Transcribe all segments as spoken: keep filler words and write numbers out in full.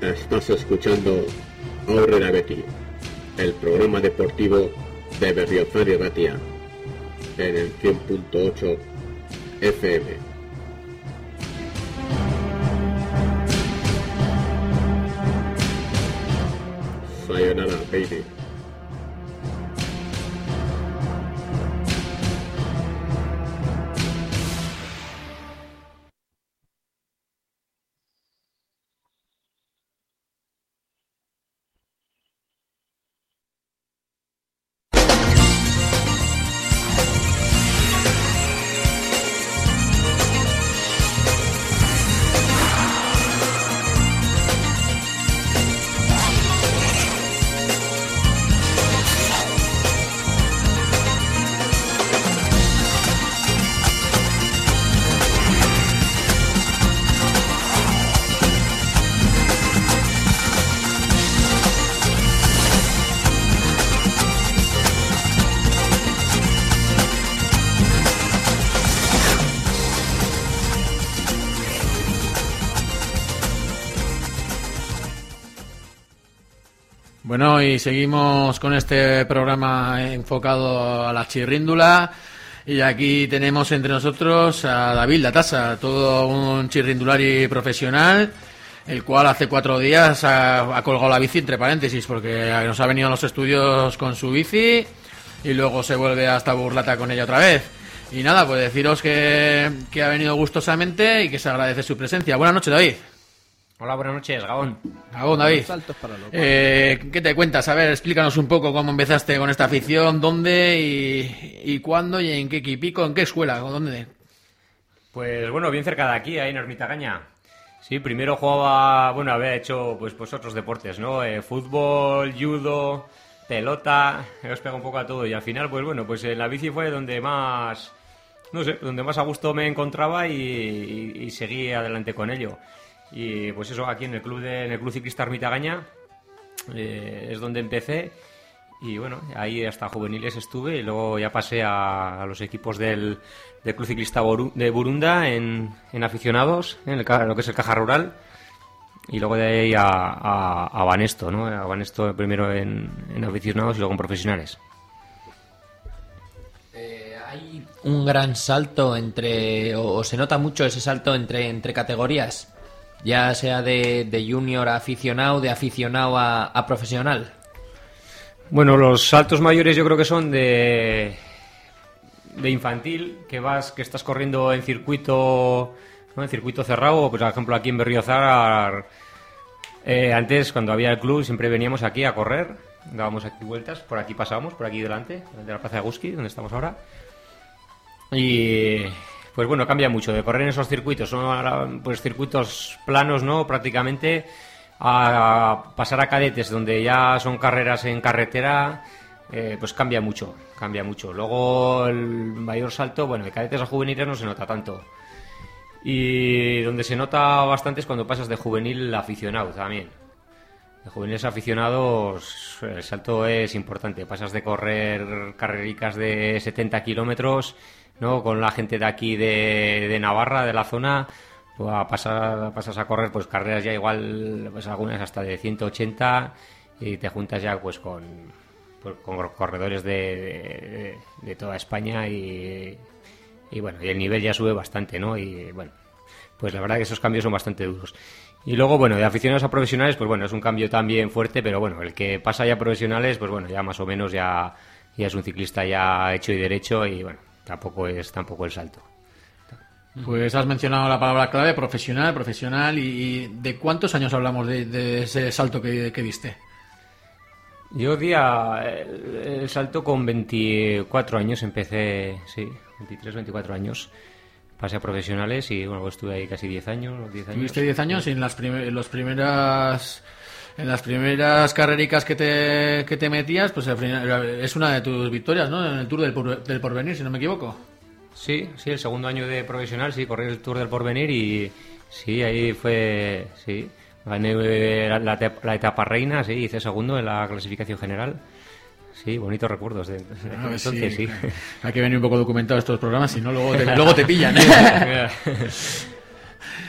Estás escuchando Aurrera Beti, el programa deportivo de Berriozar y Ratia, en el cien punto ocho F M. Sayonara, baby. Bueno, y seguimos con este programa enfocado a la chirríndula. Y aquí tenemos entre nosotros a David Latasa, todo un chirrindulari profesional, el cual hace cuatro días ha, ha colgado la bici entre paréntesis, porque nos ha venido a los estudios con su bici y luego se vuelve hasta Burlata con ella otra vez. Y nada, pues deciros que, que ha venido gustosamente y que se agradece su presencia. Buenas noches, David. Hola, buenas noches, Gabón. Gabón, David. Eh, ¿Qué te cuentas? A ver, explícanos un poco cómo empezaste con esta afición, dónde y, y cuándo y en qué equipico, en qué escuela, o dónde. Pues bueno, bien cerca de aquí, ahí en Ermitagaña. Sí, primero jugaba, bueno, había hecho pues, pues otros deportes, ¿no? Eh, fútbol, judo, pelota, os pego un poco a todo y al final, pues bueno, pues en la bici fue donde más, no sé, donde más a gusto me encontraba y, y, y seguí adelante con ello. Y pues eso, aquí en el club de, en el Club Ciclista Ermitagaña eh, es donde empecé y bueno, ahí hasta juveniles estuve y luego ya pasé a, a los equipos del, del Club Ciclista Boru, de Burunda en, en aficionados, en el, lo que es el Caja Rural, y luego de ahí a, a, a Banesto, ¿no? A Banesto primero en, en aficionados y luego en profesionales. Eh, hay un gran salto entre, o, o se nota mucho ese salto entre, entre categorías, ya sea de, de junior a aficionado, de aficionado a, a profesional. Bueno, los saltos mayores yo creo que son de de infantil, que vas que estás corriendo en circuito, ¿no? En circuito cerrado, pues por ejemplo aquí en Berriozar, eh, antes cuando había el club siempre veníamos aquí a correr, dábamos aquí vueltas, por aquí pasábamos, por aquí delante, de la Plaza de Guski, donde estamos ahora. Y pues bueno, cambia mucho de correr en esos circuitos, son ahora pues circuitos planos, ¿no? Prácticamente, a pasar a cadetes donde ya son carreras en carretera, eh, pues cambia mucho, cambia mucho. Luego el mayor salto, bueno, de cadetes a juveniles no se nota tanto. Y donde se nota bastante es cuando pasas de juvenil a aficionado también. De juveniles a aficionados el salto es importante, pasas de correr carrericas de setenta kilómetros, ¿no? Con la gente de aquí de, de Navarra, de la zona, pues a pasar, pasas a correr pues carreras ya igual, pues algunas hasta de ciento ochenta y te juntas ya pues con, pues, con corredores de, de, de toda España y, y bueno, y el nivel ya sube bastante, ¿no? Y bueno, pues la verdad que esos cambios son bastante duros. Y luego, bueno, de aficionados a profesionales, pues bueno, es un cambio también fuerte, pero bueno, el que pasa ya a profesionales, pues bueno, ya más o menos ya, ya es un ciclista ya hecho y derecho y bueno, tampoco es tampoco el salto. Pues has mencionado la palabra clave, profesional, profesional, y ¿de cuántos años hablamos de, de ese salto que, que diste? Yo di a, el, el salto con veinticuatro años, empecé, sí, veintitrés, veinticuatro años, pasé a profesionales y bueno, estuve ahí casi diez años. diez años. ¿Tuviste diez años y en las, primer, los primeras... En las primeras carrericas que te, que te metías, pues al final, es una de tus victorias, ¿no? En el Tour del, por, del Porvenir, si no me equivoco. Sí, sí, el segundo año de profesional, sí, corrí el Tour del Porvenir y sí, ahí fue, sí, gané la, la, la etapa reina, sí, hice segundo en la clasificación general. Sí, bonitos recuerdos de, de ah, entonces, sí. sí. Hay que venir un poco documentado estos programas, si no luego te, luego te pillan, ¿eh?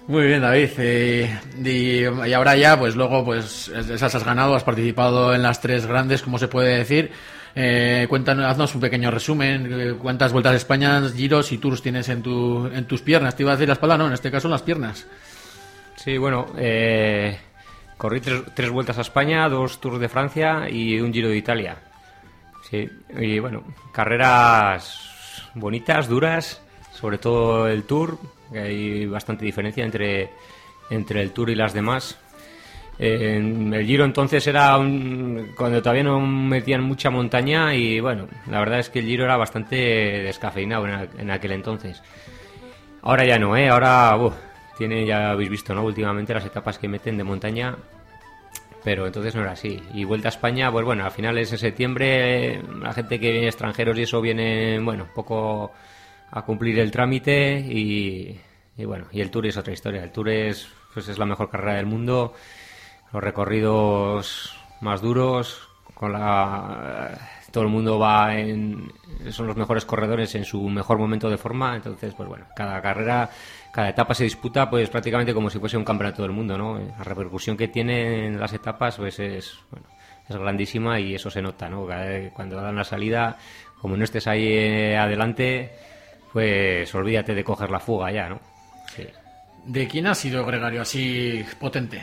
Muy bien, David. Eh, y, y ahora ya, pues luego, pues esas has ganado, has participado en las tres grandes, como se puede decir. Eh, cuéntanos, haznos un pequeño resumen. ¿Cuántas vueltas a España, giros y tours tienes en tu en tus piernas? Te iba a decir la espalda, no, en este caso las piernas. Sí, bueno, eh, corrí tres, tres vueltas a España, dos tours de Francia y un Giro de Italia. Sí, y bueno, carreras bonitas, duras, sobre todo el Tour, que hay bastante diferencia entre, entre el Tour y las demás. Eh, en el Giro entonces era un, cuando todavía no metían mucha montaña y bueno, la verdad es que el Giro era bastante descafeinado en, en aquel entonces. Ahora ya no, ¿eh? Ahora, uf, tiene, ya habéis visto, ¿no? Últimamente las etapas que meten de montaña, pero entonces no era así. Y Vuelta a España, pues bueno, a finales de septiembre la gente que viene extranjeros y eso viene, bueno, un poco a cumplir el trámite y, y bueno, y el Tour es otra historia. El Tour es, pues es la mejor carrera del mundo, los recorridos más duros, con la todo el mundo va en, son los mejores corredores en su mejor momento de forma, entonces pues bueno, cada carrera, cada etapa se disputa pues prácticamente como si fuese un campeonato del mundo, ¿no? La repercusión que tienen las etapas pues es, bueno, es grandísima y eso se nota, ¿no? Cuando dan la salida, como no estés ahí eh, adelante, pues olvídate de coger la fuga ya, ¿no? Sí. ¿De quién ha sido gregario así potente?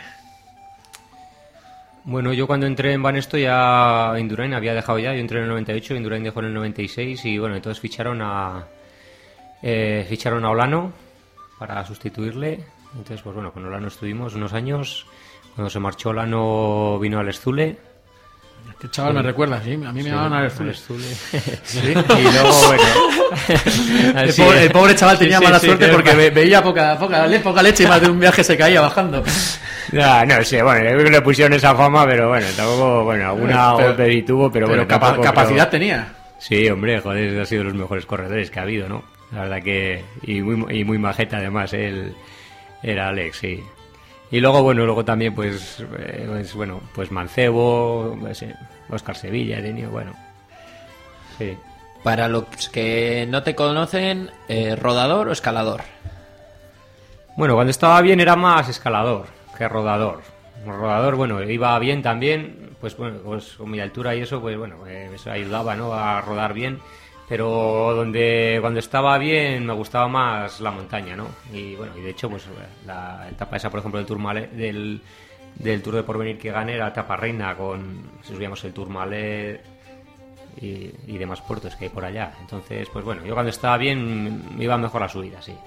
Bueno, yo cuando entré en Banesto ya Indurain había dejado ya, yo entré en el noventa y ocho, Indurain dejó en el noventa y seis y bueno, entonces ficharon a eh, ficharon a Olano para sustituirle. Entonces, pues bueno, con Olano estuvimos unos años. Cuando se marchó Olano vino al Zule. Este chaval me recuerda, sí, a mí me Sí, llamaban al al Zule. Zule. Sí. Y luego, bueno... El así pobre, es. el pobre chaval tenía Sí, sí, mala sí, suerte sí, porque sí. ve- veía poca, poca, le- poca leche y más de un viaje se caía bajando. Ya, no sé, bueno, yo creo que le pusieron esa fama, pero bueno, tampoco, bueno, alguna Pero- golpe y tuvo, pero, Pero bueno, capa- tampoco, capacidad pero- tenía. Sí, hombre, joder, ha sido de los mejores corredores que ha habido, ¿no? La verdad que... Y muy, y muy majeta, además, él era Alex, sí. Y luego, bueno, luego también, pues, eh, pues bueno, pues Mancebo, pues, eh, Óscar Sevilla, he tenido, bueno... Sí. Para los que no te conocen, eh, ¿rodador o escalador? Bueno, cuando estaba bien era más escalador que rodador. Rodador, bueno, iba bien también, pues bueno, pues con mi altura y eso, pues bueno, eh, eso ayudaba, ¿no? A rodar bien. Pero donde cuando estaba bien me gustaba más la montaña, ¿no? Y bueno, y de hecho, pues la etapa esa, por ejemplo, del Tourmalet, del, del Tour de Porvenir que gané, era la etapa reina con, si subíamos el Tourmalet y, y demás puertos que hay por allá. Entonces, pues bueno, yo cuando estaba bien me iba mejor la subida, sí.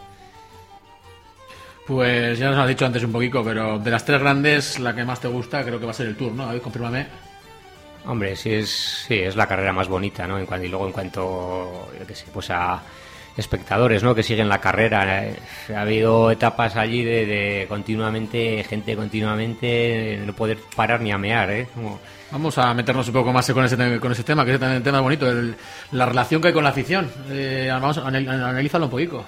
Pues ya nos has dicho antes un poquito, pero de las tres grandes, la que más te gusta creo que va a ser el Tour, ¿no? David, confírmame. Hombre, sí es, sí es la carrera más bonita, ¿no? En cuanto, y luego en cuanto, yo qué sé, pues a espectadores, ¿no? Que siguen la carrera. Eh, ha habido etapas allí de, de continuamente, gente continuamente, no poder parar ni a mear, ¿eh? Como... Vamos a meternos un poco más con ese, te- con ese tema, que es también un tema bonito, el- la relación que hay con la afición. Eh, vamos a anal- analízalo un poquito.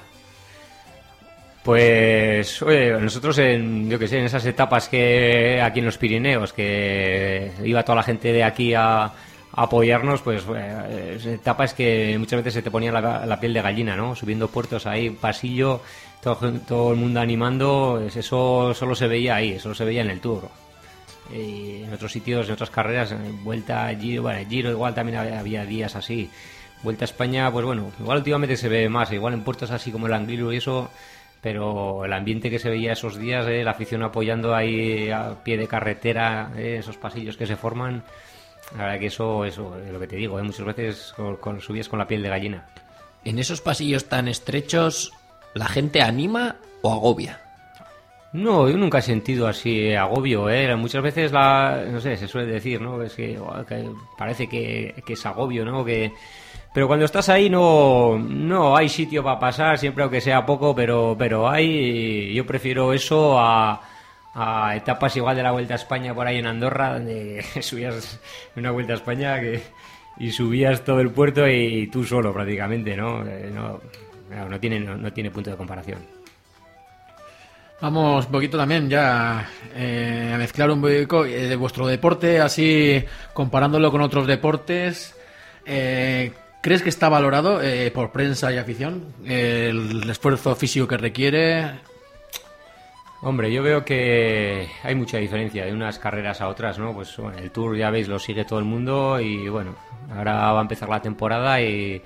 Pues, oye, nosotros en, yo que sé, en esas etapas que aquí en los Pirineos, que iba toda la gente de aquí a, a apoyarnos, pues eh, etapas que muchas veces se te ponía la, la piel de gallina, ¿no? Subiendo puertos ahí, pasillo, todo, todo el mundo animando, es- eso solo se veía ahí, solo se veía en el Tour. Y en otros sitios, en otras carreras, en Vuelta a Giro, bueno, Giro igual también había, había días así. Vuelta a España, pues bueno, igual últimamente se ve más, igual en puertos así como el Angliru y eso, pero el ambiente que se veía esos días, eh, la afición apoyando ahí a pie de carretera, eh, esos pasillos que se forman, la verdad que eso, eso es lo que te digo, eh, muchas veces con, con, subías con la piel de gallina. En esos pasillos tan estrechos, ¿la gente anima o agobia? No, yo nunca he sentido así eh, agobio, ¿eh? Muchas veces, la, no sé, se suele decir, ¿no? Es que, oh, que parece que, que es agobio, ¿no? Que... Pero cuando estás ahí no, no hay sitio para pasar, siempre aunque sea poco, pero, pero hay, y yo prefiero eso a, a etapas igual de la Vuelta a España por ahí en Andorra, donde subías una Vuelta a España que, y subías todo el puerto y, tú solo prácticamente, ¿no? Eh, no, no, no tiene, no, no tiene punto de comparación. Vamos un poquito también ya eh, a mezclar un poco eh, de vuestro deporte, así comparándolo con otros deportes. Eh, ¿Crees que está valorado eh, por prensa y afición eh, el esfuerzo físico que requiere? Hombre, yo veo que hay mucha diferencia de unas carreras a otras, ¿no? Pues bueno, el Tour, ya veis, lo sigue todo el mundo y bueno, ahora va a empezar la temporada y,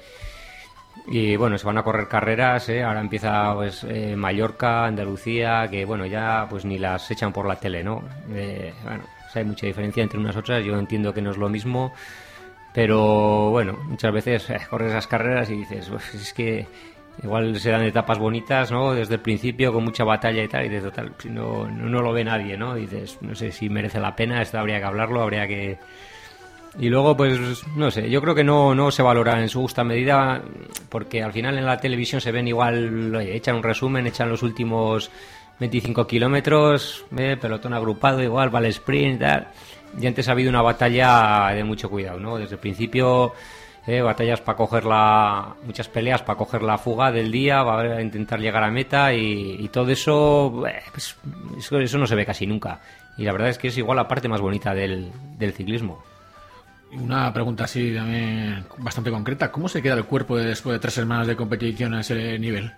y bueno, se van a correr carreras, ¿eh? Ahora empieza pues eh, Mallorca, Andalucía, que bueno, ya pues ni las echan por la tele, ¿no? Eh, bueno, pues hay mucha diferencia entre unas y otras, yo entiendo que no es lo mismo, pero bueno, muchas veces eh, corres esas carreras y dices, pues es que igual se dan etapas bonitas, ¿no? Desde el principio, con mucha batalla y tal, y de total, no, no, no lo ve nadie, ¿no? Y dices, no sé si merece la pena, esto habría que hablarlo, habría que... Y luego, pues, no sé, yo creo que no, no se valora en su justa medida, porque al final en la televisión se ven igual, oye, echan un resumen, echan los últimos veinticinco kilómetros, eh, pelotón agrupado, igual, va el sprint y tal. Y antes ha habido una batalla de mucho cuidado, ¿no? Desde el principio... Eh, batallas para coger la... muchas peleas para coger la fuga del día, va a intentar llegar a meta y, y todo eso, eh, pues, eso eso no se ve casi nunca, y la verdad es que es igual la parte más bonita del, del ciclismo. Una pregunta así también bastante concreta: ¿cómo se queda el cuerpo después de tres semanas de competición a ese nivel?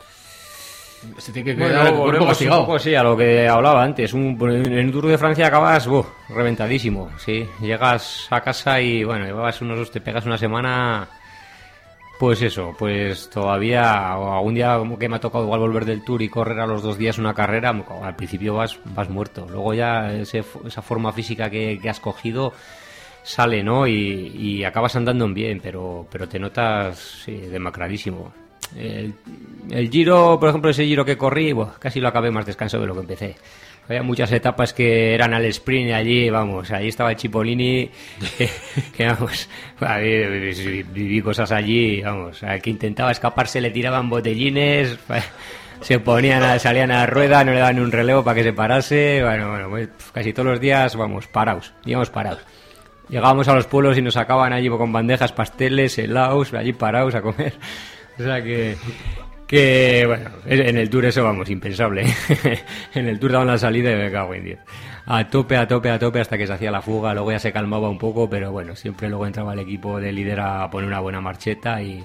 Se tiene que quedar Bueno, el cuerpo volvemos castigado. un poco, sí, a lo que hablaba antes. Un, en el Tour de Francia acabas uh, reventadísimo, sí. Llegas a casa y bueno, llevas unos, te pegas una semana, pues eso, pues todavía, o algún día que me ha tocado igual volver del Tour y correr a los dos días una carrera, al principio vas, vas muerto. Luego ya ese, esa forma física que, que has cogido sale, ¿no? Y, y acabas andando en bien, pero, pero te notas sí, demacradísimo. El, el Giro, por ejemplo, ese Giro que corrí, bueno, casi lo acabé más descanso de lo que empecé. Había muchas etapas que eran al sprint y allí, vamos, ahí estaba el Cipollini, que, que vamos, viví, viví cosas allí, vamos, al que intentaba escaparse le tiraban botellines, se ponían, a, salían a la rueda, no le daban un relevo para que se parase, bueno, bueno, pues casi todos los días, vamos, parados, íbamos parados. Llegábamos a los pueblos y nos sacaban allí con bandejas, pasteles, helados, allí parados a comer. O sea que, que, bueno, en el Tour eso, vamos, impensable. En el Tour daban la salida y me cago en diez. A tope, a tope, a tope hasta que se hacía la fuga, luego ya se calmaba un poco, pero bueno, siempre luego entraba el equipo de líder a poner una buena marcheta y...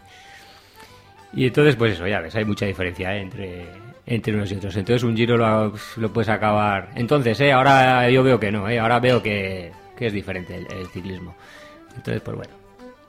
Y entonces, pues eso, ya ves, hay mucha diferencia ¿eh? entre, entre unos y otros. Entonces un Giro lo, lo puedes acabar... Entonces, ¿eh? Ahora yo veo que no, ¿eh? Ahora veo que, que es diferente el, el ciclismo. Entonces, pues bueno.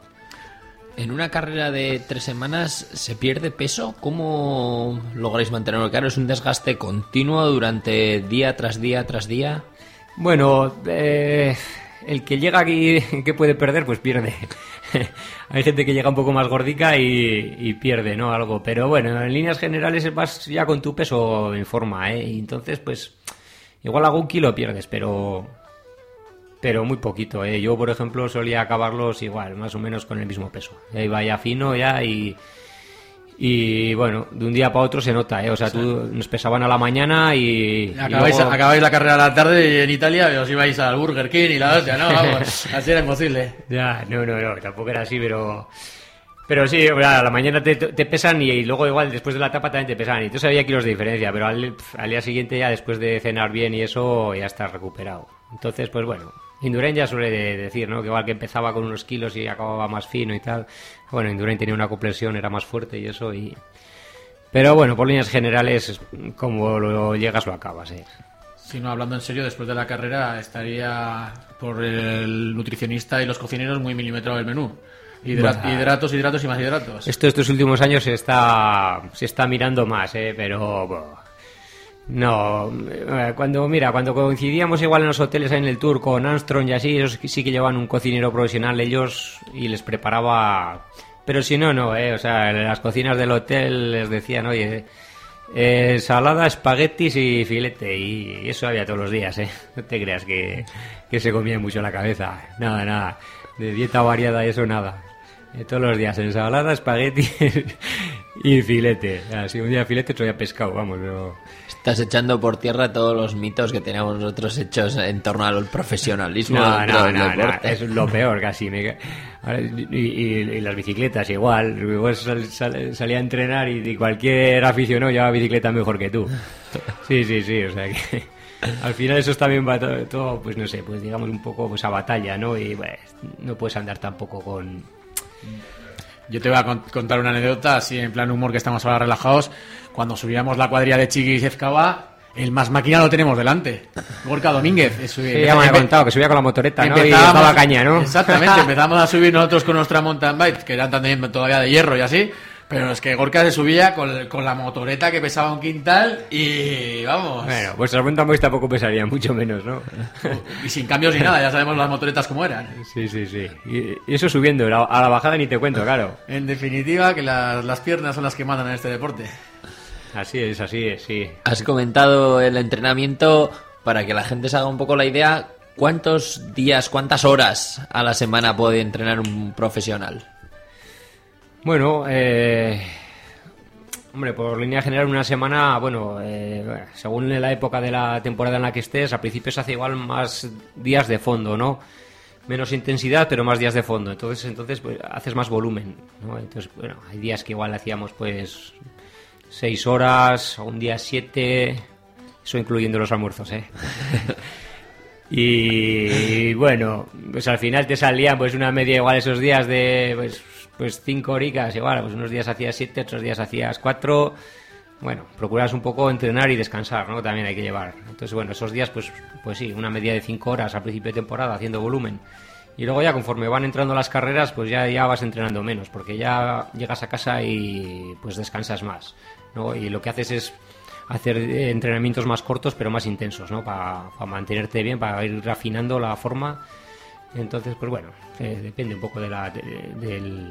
En una carrera de tres semanas se pierde peso. ¿Cómo lográis mantenerlo? Claro, es un desgaste continuo durante día tras día tras día. Bueno, eh, el que llega aquí que puede perder, pues pierde. Hay gente que llega un poco más gordica y, y pierde, ¿no? Algo. Pero bueno, en líneas generales vas ya con tu peso en forma, ¿eh? Y entonces, pues, igual algún kilo pierdes, pero... Pero muy poquito, ¿eh? Yo, por ejemplo, solía acabarlos igual, más o menos con el mismo peso. Ya iba ya fino ya y... Y bueno, de un día para otro se nota, ¿eh? O sea, sí. Tú nos pesaban a la mañana y... Acabáis, y luego... acabáis la carrera a la tarde y en Italia y os ibais al Burger King y la hostia, ¿no? Vamos, así era imposible. Ya, no, no, no, tampoco era así, pero... Pero sí, a la mañana te, te pesan y, y luego igual después de la etapa también te pesan. Y entonces había kilos de diferencia, pero al, al día siguiente ya después de cenar bien y eso ya estás recuperado. Entonces, pues bueno... Indurain ya suele de decir, ¿no? Que igual que empezaba con unos kilos y acababa más fino y tal. Bueno, Indurain tenía una compresión, era más fuerte y eso. y Pero bueno, por líneas generales, como lo llegas, lo acabas, ¿eh? Si no, hablando en serio, después de la carrera estaría por el nutricionista y los cocineros muy milimetrado el menú. Hidrat- bueno, hidratos, hidratos y más hidratos. Esto estos últimos años se está, se está mirando más, ¿eh? Pero... Bueno, no, cuando mira, cuando coincidíamos igual en los hoteles en el Tour con Armstrong y así, ellos sí que llevaban un cocinero profesional ellos y les preparaba, pero si no, no, eh, o sea, en las cocinas del hotel les decían, oye, eh, ensalada, espaguetis y filete, y eso había todos los días, eh, no te creas que, que se comía mucho la cabeza, nada, nada, de dieta variada y eso nada. Eh, todos los días ensalada, espagueti y filete. Así un día filete, otro día pescado, vamos. Pero... Estás echando por tierra todos los mitos que teníamos nosotros hechos en torno al profesionalismo. No, dentro no, del no, deporte. no, es lo peor casi. Me... Y, y, y las bicicletas igual. Luego sal, sal, salía a entrenar y, y cualquier aficionado llevaba bicicleta mejor que tú. Sí, sí, sí, o sea que... Al final eso también va todo, todo, pues no sé, pues digamos un poco pues a batalla, ¿no? Y pues, no puedes andar tampoco con... Yo te voy a contar una anécdota, así en plan humor, que estamos ahora relajados. Cuando subíamos la cuadrilla de Chiqui y Zezcaba, el más máquina lo tenemos delante. Gorka Domínguez. Sí, ya me ha contado que subía con la motoreta, ¿no? Y daba caña, ¿no? Exactamente, empezamos a subir nosotros con nuestra mountain bike, que eran también todavía de hierro y así. Pero es que Gorka se subía con, con la motoreta que pesaba un quintal y vamos. Bueno, vuestras mountain bikes tampoco pesarían, mucho menos, ¿no? Y sin cambios ni nada, ya sabemos las motoretas cómo eran. Sí, sí, sí. Y, y eso subiendo, a la bajada ni te cuento, claro. En definitiva, que las, las piernas son las que mandan en este deporte. Así es, así es, sí. Has comentado el entrenamiento, para que la gente se haga un poco la idea, ¿cuántos días, cuántas horas a la semana puede entrenar un profesional? Bueno, eh, hombre, por línea general una semana, bueno, eh, según la época de la temporada en la que estés, al principio se hace igual más días de fondo, ¿no? Menos intensidad, pero más días de fondo. Entonces, entonces pues, haces más volumen, ¿no? Entonces, bueno, hay días que igual hacíamos pues seis horas, un día siete, eso incluyendo los almuerzos, ¿eh? y, y bueno, pues al final te salían pues una media igual esos días de pues pues cinco horicas, igual, pues unos días hacías siete, otros días hacías cuatro. Bueno, procuras un poco entrenar y descansar, ¿no? También hay que llevar. Entonces, bueno, esos días, pues pues sí, una media de cinco horas al principio de temporada haciendo volumen. Y luego ya conforme van entrando las carreras, pues ya, ya vas entrenando menos, porque ya llegas a casa y pues descansas más, ¿no? Y lo que haces es hacer entrenamientos más cortos, pero más intensos, ¿no? Para pa mantenerte bien, para ir refinando la forma. Entonces, pues bueno, eh, depende un poco de la de, del,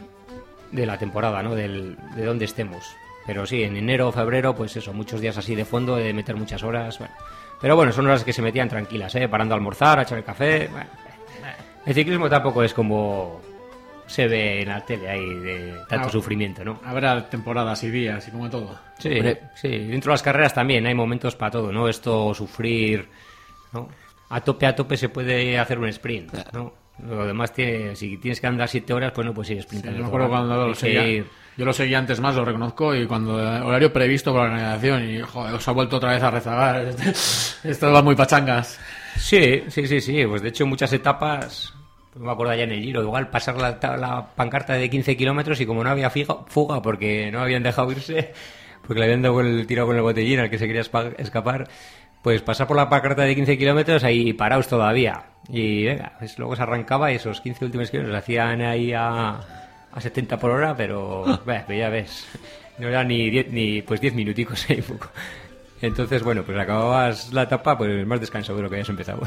de la temporada, ¿no? Del, de dónde estemos. Pero sí, en enero o febrero, pues eso, muchos días así de fondo, de meter muchas horas, bueno. Pero bueno, son horas que se metían tranquilas, ¿eh? Parando a almorzar, a echar el café. Bueno, el ciclismo tampoco es como se ve en la tele ahí, de tanto ah, sufrimiento, ¿no? Habrá temporadas y días y como todo. Sí, sí, dentro de las carreras también hay momentos para todo, ¿no? Esto, sufrir, ¿no? A tope, a tope se puede hacer un sprint, ¿no? Lo demás, tiene, si tienes que andar siete horas, pues no puedes ir sprintando. Sí, yo me acuerdo cuando lo seguía, yo lo seguía antes más, lo reconozco, y cuando horario previsto por la organización, y joder, os ha vuelto otra vez a rezagar. Esto va muy pachangas. Sí, sí, sí, sí. Pues de hecho, muchas etapas, pues me acuerdo ya en el Giro, igual pasar la, la pancarta de quince kilómetros y como no había figa, fuga porque no habían dejado irse, porque le habían dado el tiro con el botellín al que se quería escapar. Pues pasar por la pancarta de quince kilómetros ahí parados todavía. Y venga, pues luego se arrancaba y esos quince últimos kilómetros hacían ahí a, a setenta por hora, pero bah, ya ves, no era ni diez, ni pues diez minuticos ahí poco. Entonces, bueno, pues acababas la etapa pues más descansado de lo que habías empezado.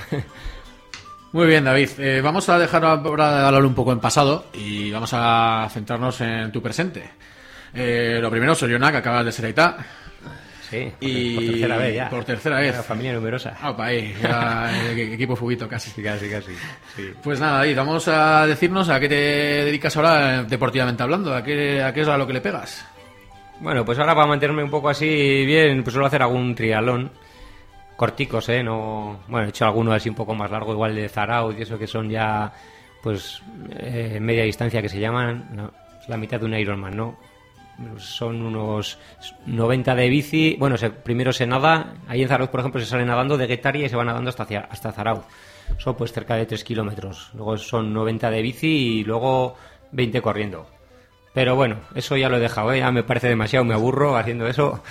Muy bien, David. Eh, vamos a dejar ahora de hablar un poco en pasado y vamos a centrarnos en tu presente. Eh, lo primero, Soriona, que acabas de ser Aitá. Sí, por, y por tercera vez ya. Por tercera vez. Una familia numerosa. Ah, pa' ahí, ya, equipo fuguito casi. Sí, casi, casi. Sí. Pues nada, David, vamos a decirnos a qué te dedicas ahora deportivamente hablando, a qué, a qué es a lo que le pegas. Bueno, pues ahora para mantenerme un poco así bien, pues suelo hacer algún triatlón. Corticos, ¿eh? No, bueno, he hecho alguno así un poco más largo, igual de Zarauz y eso, que son ya, pues, eh, media distancia que se llaman, no, es la mitad de un Ironman, ¿no? Son unos noventa de bici. Bueno, se, primero se nada. Ahí en Zarauz, por ejemplo, se sale nadando de Guetaria y se va nadando hasta, hacia, hasta Zarauz. Son pues cerca de tres kilómetros. Luego son noventa de bici y luego veinte corriendo. Pero bueno, eso ya lo he dejado, ¿eh? Ya me parece demasiado, me aburro haciendo eso.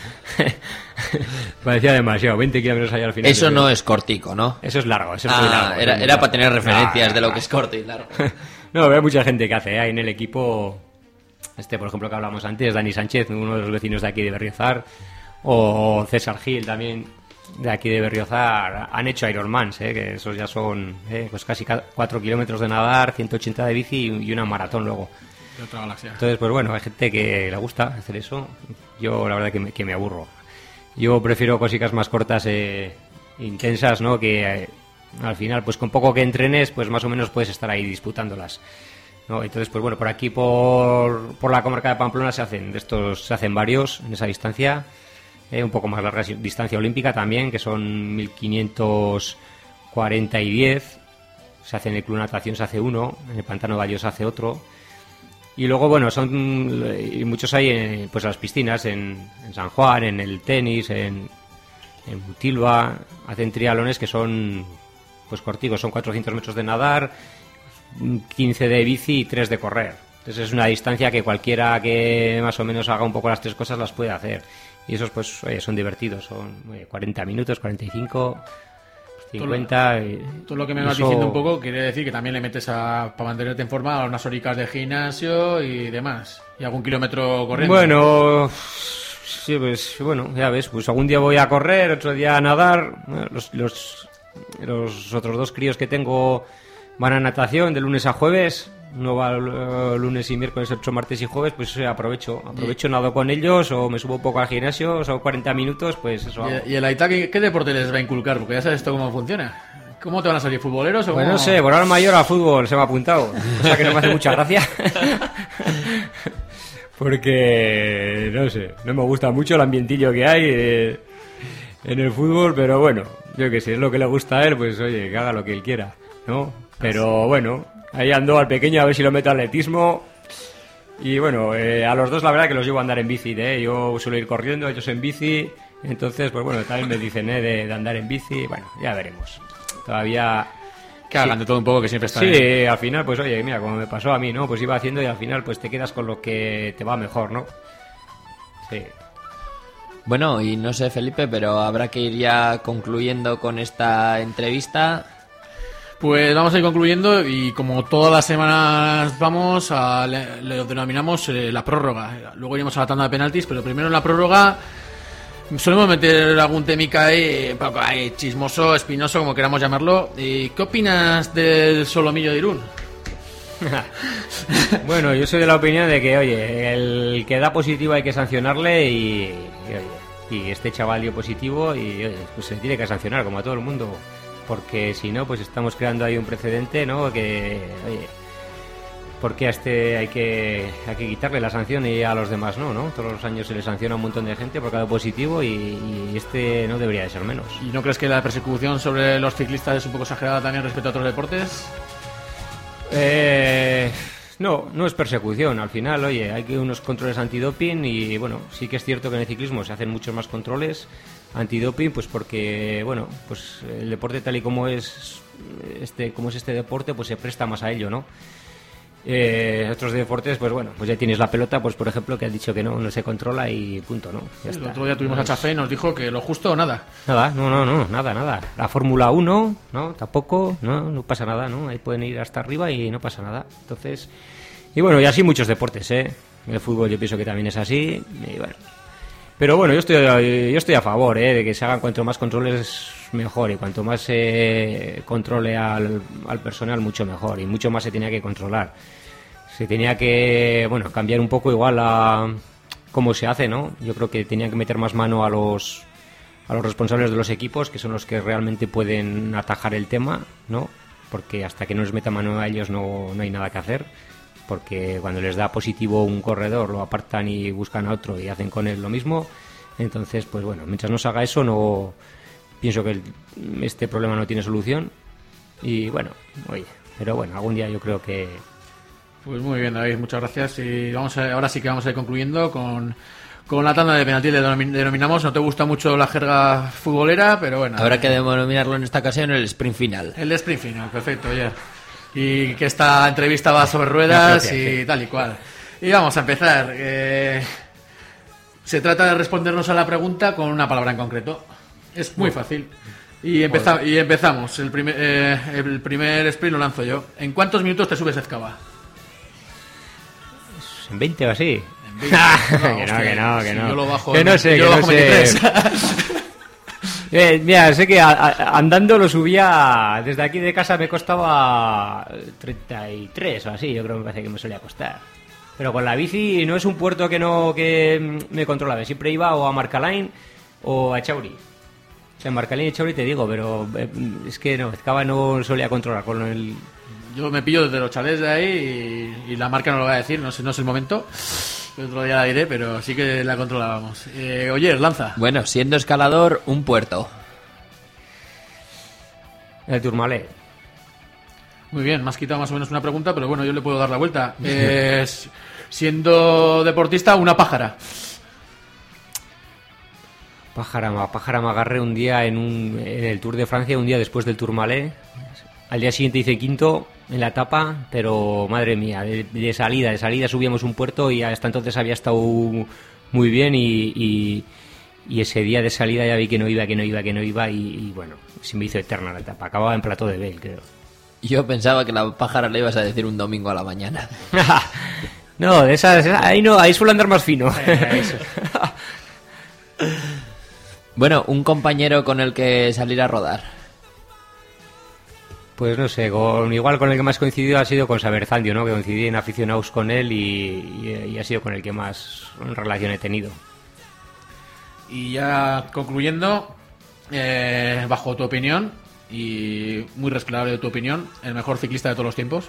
Parecía demasiado, veinte kilómetros allá al final. Eso no es cortico, ¿no? Eso es largo, eso es ah, muy largo. Era, muy era largo. Para tener referencias ah, de lo que es corto y largo. No, hay mucha gente que hace, ¿eh? Ahí en el equipo. Este, por ejemplo, que hablamos antes, Dani Sánchez, uno de los vecinos de aquí de Berriozar, o César Gil, también de aquí de Berriozar, han hecho Ironmans, ¿eh? Que esos ya son ¿eh? pues casi cuatro kilómetros de nadar, ciento ochenta de bici y una maratón luego. De otra galaxia. Entonces, pues bueno, hay gente que le gusta hacer eso. Yo, la verdad, que me, que me aburro. Yo prefiero cositas más cortas, eh, intensas, ¿no? Que eh, al final, pues con poco que entrenes, pues más o menos puedes estar ahí disputándolas, ¿no? Entonces, pues bueno, por aquí, por, por la comarca de Pamplona, se hacen de estos, se hacen varios en esa distancia, eh, un poco más larga distancia olímpica también, que son mil quinientos cuarenta y diez. Se hace en el Club Natación, se hace uno, en el Pantano de Vallos se hace otro. Y luego, bueno, son y muchos hay en pues las piscinas, en, en San Juan, en el tenis, en, en Mutilva. Hacen triatlones que son pues corticos, son cuatrocientos metros de nadar, quince de bici y tres de correr. Entonces es una distancia que cualquiera que más o menos haga un poco las tres cosas las puede hacer. y esos pues oye, son divertidos, son oye, cuarenta minutos, cuarenta y cinco, cincuenta. Todo lo, y, todo lo que me vas eso... diciendo un poco quiere decir que también le metes a, para mantenerte en forma, a unas horicas de gimnasio y demás, y algún kilómetro corriendo. Bueno, sí, pues bueno, ya ves, pues algún día voy a correr, otro día a nadar. Los, los, los otros dos críos que tengo van a natación de lunes a jueves. Uno va uh, lunes y miércoles, otro martes y jueves, pues eh, aprovecho, aprovecho, nado con ellos o me subo un poco al gimnasio, son cuarenta minutos, pues eso hago. ¿Y, y el Aita ¿qué, qué deporte les va a inculcar? Porque ya sabes esto cómo funciona. ¿Cómo te van a salir, futboleros o Pues cómo? no sé, por ahora mayor a fútbol se me ha apuntado, o sea que no me hace mucha gracia. Porque, no sé, no me gusta mucho el ambientillo que hay eh, en el fútbol, pero bueno, yo que sé, es lo que le gusta a él, pues oye, que haga lo que él quiera, ¿no? Pero bueno, ahí ando al pequeño a ver si lo meto a atletismo. Y bueno, eh, a los dos la verdad que los llevo a andar en bici, ¿eh? Yo suelo ir corriendo, ellos en bici. Entonces, pues bueno, también me dicen ¿eh? de, de andar en bici. Bueno, ya veremos. Todavía... Que hagan sí. de todo un poco, que siempre están Sí, ahí. al final, pues oye, mira, como me pasó a mí, ¿no? Pues iba haciendo y al final pues te quedas con lo que te va mejor, ¿no? Sí. Bueno, y no sé, Felipe, pero habrá que ir ya concluyendo con esta entrevista. Pues vamos a ir concluyendo y como todas las semanas vamos a, le, le denominamos eh, la prórroga. Luego iremos a la tanda de penaltis, pero primero en la prórroga solemos meter algún temica ahí, un poco ahí chismoso, espinoso, como queramos llamarlo. ¿Y qué opinas del Solomillo de Irún? Bueno, yo soy de la opinión de que, oye, el que da positivo hay que sancionarle y, y, oye, y este chaval dio positivo y oye, pues se tiene que sancionar como a todo el mundo. Porque si no, pues estamos creando ahí un precedente, ¿no? Que, oye, porque a este hay que, hay que quitarle la sanción y a los demás no, ¿no? Todos los años se le sanciona a un montón de gente por cada positivo y, y este no debería de ser menos. ¿Y no crees que la persecución sobre los ciclistas es un poco exagerada también respecto a otros deportes? Eh, no, no es persecución. Al final, oye, hay que unos controles antidoping y, bueno, sí que es cierto que en el ciclismo se hacen muchos más controles antidoping, pues porque, bueno, pues el deporte tal y como es este, como es este deporte, pues se presta más a ello, ¿no? Eh, otros deportes, pues bueno, pues ya tienes la pelota, pues por ejemplo, que has dicho que no, no se controla y punto, ¿no? Ya El está. otro día tuvimos No a Chafé y nos dijo que lo justo o nada. Nada, no, no, no, nada, nada. La Fórmula uno, ¿no? Tampoco, no, no pasa nada, ¿no? Ahí pueden ir hasta arriba y no pasa nada. Entonces, y bueno, y así muchos deportes, ¿eh? El fútbol yo pienso que también es así, y bueno. Pero bueno, yo estoy, yo estoy a favor, ¿eh? De que se hagan cuanto más controles mejor y cuanto más se eh, controle al, al personal mucho mejor y mucho más se tenía que controlar. Se tenía que, bueno, cambiar un poco igual a cómo se hace, ¿no? Yo creo que tenía que meter más mano a los a los responsables de los equipos, que son los que realmente pueden atajar el tema, ¿no? Porque hasta que no les meta mano a ellos no, no hay nada que hacer. Porque cuando les da positivo un corredor lo apartan y buscan a otro y hacen con él lo mismo. Entonces, pues bueno, mientras no se haga eso, no pienso que el, este problema no tiene solución. Y bueno, oye, pero bueno, algún día yo creo que... Pues muy bien, David, muchas gracias. Y vamos a, ahora sí que vamos a ir concluyendo con, con la tanda de penaltis. Le denominamos, no te gusta mucho la jerga futbolera, pero bueno. Habrá que denominarlo en esta ocasión el sprint final. El de sprint final, perfecto, ya. Y que esta entrevista va sobre ruedas propia, y sí. Tal y cual. Y vamos a empezar. Eh, se trata de respondernos a la pregunta con una palabra en concreto. Es muy fácil. Y, empeza y empezamos. El primer, eh, el primer sprint lo lanzo yo. ¿En cuántos minutos te subes a Ezcaba? ¿En veinte o así? En veinte. No, que, hostia, no, que no, que si no. Yo lo bajo, que no sé, yo que lo no bajo sé. Eh, mira, sé que a, a, andando lo subía desde aquí de casa me costaba treinta y tres o así, yo creo que me parece que me solía costar. Pero con la bici no es un puerto que no que me controlaba, siempre iba o a Marcalain o a Chauri. O sea, en Marcalain y Chauri te digo, pero eh, es que no, Ezcaba no solía controlar con el... Yo me pillo desde los chalés de ahí y, y la marca no lo voy a decir, no sé, no es el momento. El otro día la diré, pero sí que la controlábamos. Eh, oye, lanza. Bueno, siendo escalador, un puerto. El Tourmalet. Muy bien, me has quitado más o menos una pregunta, pero bueno, yo le puedo dar la vuelta. Eh, siendo deportista, una pájara. Pájara, pájara me agarré un día en, un, en el Tour de Francia, un día después del Tourmalet. Al día siguiente hice quinto en la etapa, pero madre mía, de, de salida, de salida subíamos un puerto y hasta entonces había estado muy bien y, y, y ese día de salida ya vi que no iba, que no iba, que no iba y, y bueno, se me hizo eterna la etapa. Acababa en Plató de Bell, creo. Yo pensaba que la pájara le ibas a decir un domingo a la mañana. No, de esas, ahí no, ahí suelo andar más fino. Bueno, un compañero con el que salir a rodar. Pues no sé, con, igual con el que más coincidido ha sido con Saberzandio, ¿no? Que coincidí en aficionados con él y, y, y ha sido con el que más relación he tenido. Y ya concluyendo, eh, bajo tu opinión, y muy respetable de tu opinión, el mejor ciclista de todos los tiempos.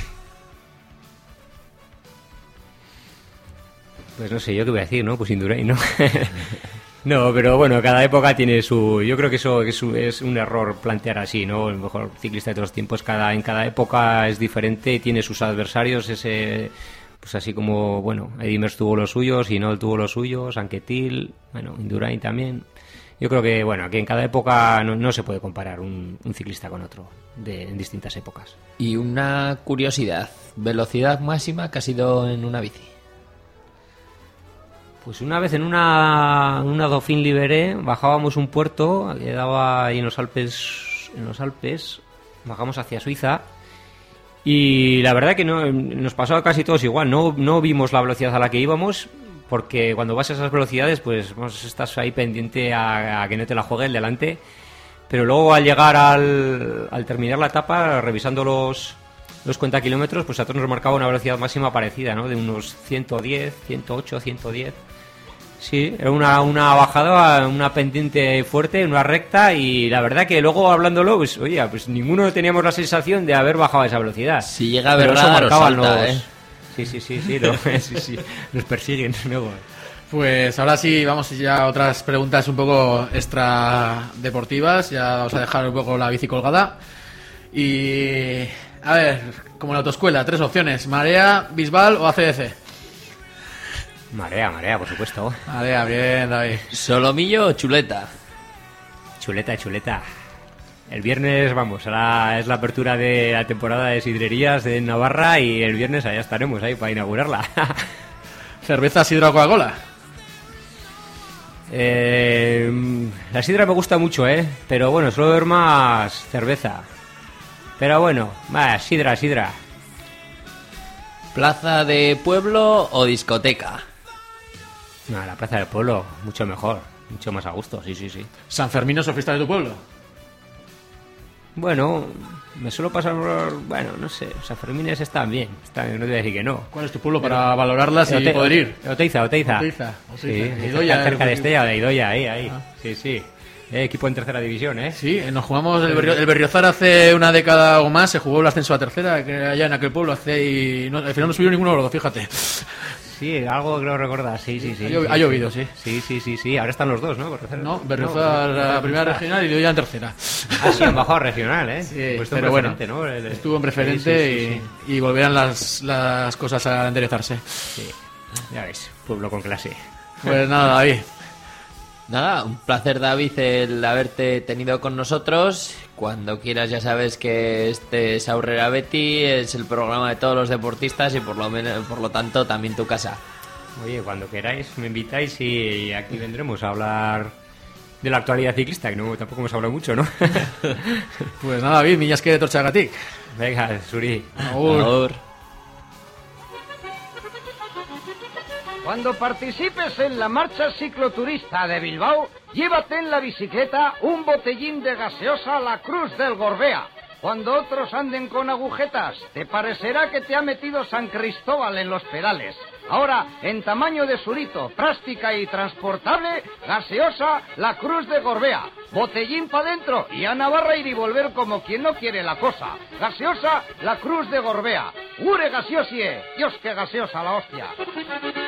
Pues no sé, yo qué voy a decir, ¿no? Pues Indurain, ¿no? No, pero bueno, cada época tiene su... Yo creo que eso es un, es un error plantear así, ¿no? El mejor ciclista de todos los tiempos, cada en cada época es diferente y tiene sus adversarios, ese... Pues así como, bueno, Eddy Merckx tuvo los suyos, Hinault tuvo los suyos, Anquetil, bueno, Indurain también. Yo creo que, bueno, que en cada época no, no se puede comparar un, un ciclista con otro de, en distintas épocas. Y una curiosidad, velocidad máxima que ha sido en una bici. Pues una vez en una, una Dauphin Libéré bajábamos un puerto que daba ahí en los Alpes, en los Alpes, bajamos hacia Suiza y la verdad que no, nos pasó a casi todos igual, no, no vimos la velocidad a la que íbamos porque cuando vas a esas velocidades pues vos estás ahí pendiente a, a que no te la juegue el delante, pero luego al llegar al, al terminar la etapa revisando los... los cuenta kilómetros, pues a todos nos marcaba una velocidad máxima parecida, ¿no? De unos ciento diez, ciento ocho, ciento diez. Sí, era una, una bajada, una pendiente fuerte, una recta y la verdad que luego hablándolo, pues oye, pues ninguno teníamos la sensación de haber bajado a esa velocidad. Si llega a ver radar, salta, los... ¿eh? Sí, sí, sí, sí, no, sí, sí, nos persiguen luego. Pues ahora sí, vamos ya a otras preguntas un poco extra deportivas, ya vamos a dejar un poco la bici colgada y... A ver, como en la autoescuela, tres opciones: Marea, Bisbal o A C D C. Marea, Marea, por supuesto. Marea, bien, David. ¿Solomillo o chuleta? Chuleta, chuleta. El viernes, vamos, ahora es la apertura de la temporada de sidrerías de Navarra y el viernes allá estaremos ahí para inaugurarla. ¿Cerveza, sidra o Coca-Cola? Eh, la sidra me gusta mucho, ¿eh? Pero bueno, suelo ver más cerveza. Pero bueno, va, sidra, sidra. ¿Plaza de pueblo o discoteca? No, la plaza del pueblo, mucho mejor, mucho más a gusto, sí, sí, sí. ¿San Fermín o fiesta de tu pueblo? Bueno, me suelo pasar por... Bueno, no sé, San Fermines están bien, están, no te voy a decir que no. ¿Cuál es tu pueblo para valorarlas y Ote, poder ir? Oteiza, Oteiza. Oteiza, Oteiza. Sí, Idoia, cerca de el... Estella, de Idoia, ahí, ahí. Ah. Sí, sí. Eh, equipo en tercera división, ¿eh? Sí, nos jugamos el, Berrio, el Berriozar hace una década o más, se jugó el ascenso a tercera, que allá en aquel pueblo hace y no, al final no subió ninguno de los dos, fíjate. Sí, algo creo recordar, sí, sí, sí. Ha, llov- sí, ha llovido, sí. Sí, sí, sí, sí. Ahora están los dos, ¿no? Berriozar, No, Berriozar no, a primera regional y Idoia en tercera. Ah, sí, han bajado a regional, ¿eh? Sí, Pues pero bueno, ¿no? El- estuvo en preferente sí, sí, sí, sí. Y, y volverán las, las cosas a enderezarse. Sí, ya ves, pueblo con clase. Pues nada, David. Nada, un placer, David, el haberte tenido con nosotros. Cuando quieras ya sabes que este es Aurrera Beti, es el programa de todos los deportistas y por lo menos, por lo tanto también tu casa. Oye, cuando queráis me invitáis y aquí vendremos a hablar de la actualidad ciclista, que no, tampoco hemos hablado mucho, ¿no? Pues nada, David, millas que de Torchagatic. Venga, Suri. Agur. Agur. Cuando participes en la marcha cicloturista de Bilbao, llévate en la bicicleta un botellín de gaseosa La Cruz del Gorbea. Cuando otros anden con agujetas, te parecerá que te ha metido San Cristóbal en los pedales. Ahora, en tamaño de surito, práctica y transportable, gaseosa La Cruz de Gorbea. Botellín pa' dentro y a Navarra ir y volver como quien no quiere la cosa. Gaseosa La Cruz de Gorbea. ¡Ure gaseosie! ¡Dios, que gaseosa la hostia!